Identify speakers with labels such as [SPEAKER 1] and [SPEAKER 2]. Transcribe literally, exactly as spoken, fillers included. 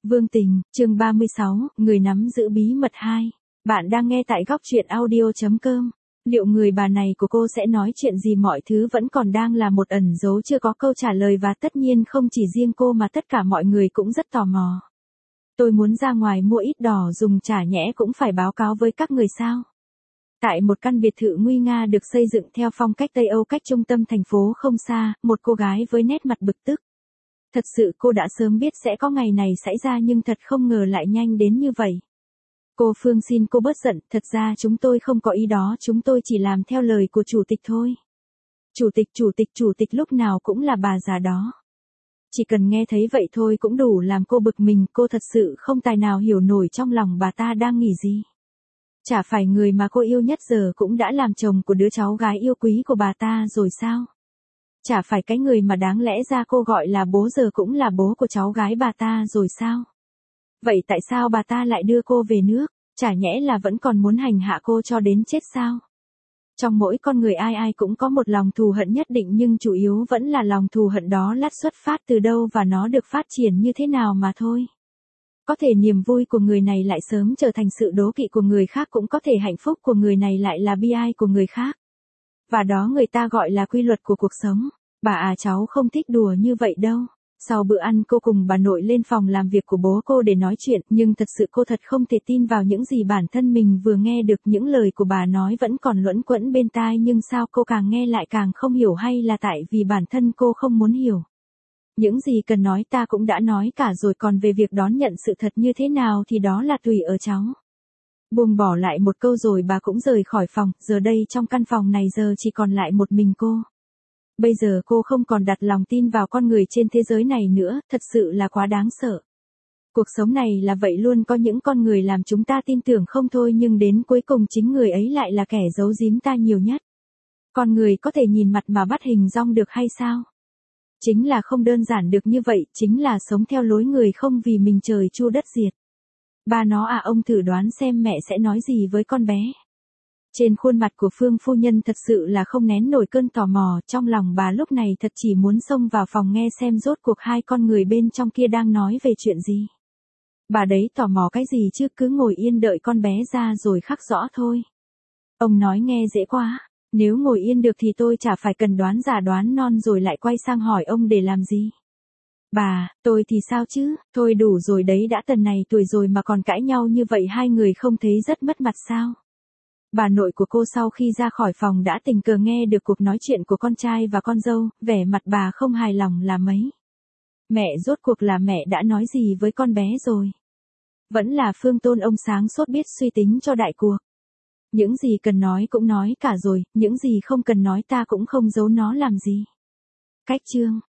[SPEAKER 1] Vương Tình, chương ba mươi sáu, người nắm giữ bí mật hai. Bạn đang nghe tại góc truyện audio chấm com. Liệu người bà này của cô sẽ nói chuyện gì, mọi thứ vẫn còn đang là một ẩn dấu chưa có câu trả lời, và tất nhiên không chỉ riêng cô mà tất cả mọi người cũng rất tò mò. Tôi muốn ra ngoài mua ít đỏ dùng, chả nhẽ cũng phải báo cáo với các người sao? Tại một căn biệt thự nguy nga được xây dựng theo phong cách Tây Âu cách trung tâm thành phố không xa, một cô gái với nét mặt bực tức. Thật sự cô đã sớm biết sẽ có ngày này xảy ra, nhưng thật không ngờ lại nhanh đến như vậy. Cô Phương, xin cô bớt giận, thật ra chúng tôi không có ý đó, chúng tôi chỉ làm theo lời của chủ tịch thôi. Chủ tịch, chủ tịch, chủ tịch lúc nào cũng là bà già đó. Chỉ cần nghe thấy vậy thôi cũng đủ làm cô bực mình, cô thật sự không tài nào hiểu nổi trong lòng bà ta đang nghĩ gì. Chả phải người mà cô yêu nhất giờ cũng đã làm chồng của đứa cháu gái yêu quý của bà ta rồi sao? Chả phải cái người mà đáng lẽ ra cô gọi là bố giờ cũng là bố của cháu gái bà ta rồi sao? Vậy tại sao bà ta lại đưa cô về nước? Chả nhẽ là vẫn còn muốn hành hạ cô cho đến chết sao? Trong mỗi con người ai ai cũng có một lòng thù hận nhất định, nhưng chủ yếu vẫn là lòng thù hận đó lát xuất phát từ đâu và nó được phát triển như thế nào mà thôi. Có thể niềm vui của người này lại sớm trở thành sự đố kỵ của người khác, cũng có thể hạnh phúc của người này lại là bi ai của người khác. Và đó người ta gọi là quy luật của cuộc sống. Bà à, cháu không thích đùa như vậy đâu. Sau bữa ăn cô cùng bà nội lên phòng làm việc của bố cô để nói chuyện, nhưng thật sự cô thật không thể tin vào những gì bản thân mình vừa nghe được. Những lời của bà nói vẫn còn luẩn quẩn bên tai, nhưng sao cô càng nghe lại càng không hiểu, hay là tại vì bản thân cô không muốn hiểu? Những gì cần nói ta cũng đã nói cả rồi, còn về việc đón nhận sự thật như thế nào thì đó là tùy ở cháu. Buông bỏ lại một câu rồi bà cũng rời khỏi phòng. Giờ đây trong căn phòng này giờ chỉ còn lại một mình cô. Bây giờ cô không còn đặt lòng tin vào con người trên thế giới này nữa, thật sự là quá đáng sợ. Cuộc sống này là vậy luôn, có những con người làm chúng ta tin tưởng không thôi, nhưng đến cuối cùng chính người ấy lại là kẻ giấu giếm ta nhiều nhất. Con người có thể nhìn mặt mà bắt hình dong được hay sao? Chính là không đơn giản được như vậy, chính là sống theo lối người, không vì mình trời chu đất diệt. Ba nó à, ông thử đoán xem mẹ sẽ nói gì với con bé. Trên khuôn mặt của Phương phu nhân thật sự là không nén nổi cơn tò mò, trong lòng bà lúc này thật chỉ muốn xông vào phòng nghe xem rốt cuộc hai con người bên trong kia đang nói về chuyện gì. Bà đấy tò mò cái gì chứ, cứ ngồi yên đợi con bé ra rồi khắc rõ thôi. Ông nói nghe dễ quá, nếu ngồi yên được thì tôi chả phải cần đoán giả đoán non rồi lại quay sang hỏi ông để làm gì. Bà, tôi thì sao chứ, thôi đủ rồi đấy, đã tần này tuổi rồi mà còn cãi nhau như vậy, hai người không thấy rất mất mặt sao? Bà nội của cô sau khi ra khỏi phòng đã tình cờ nghe được cuộc nói chuyện của con trai và con dâu, vẻ mặt bà không hài lòng là mấy. Mẹ, rốt cuộc là mẹ đã nói gì với con bé rồi? Vẫn là Phương Tôn ông sáng suốt biết suy tính cho đại cuộc. Những gì cần nói cũng nói cả rồi, những gì không cần nói ta cũng không giấu nó làm gì. Cách chương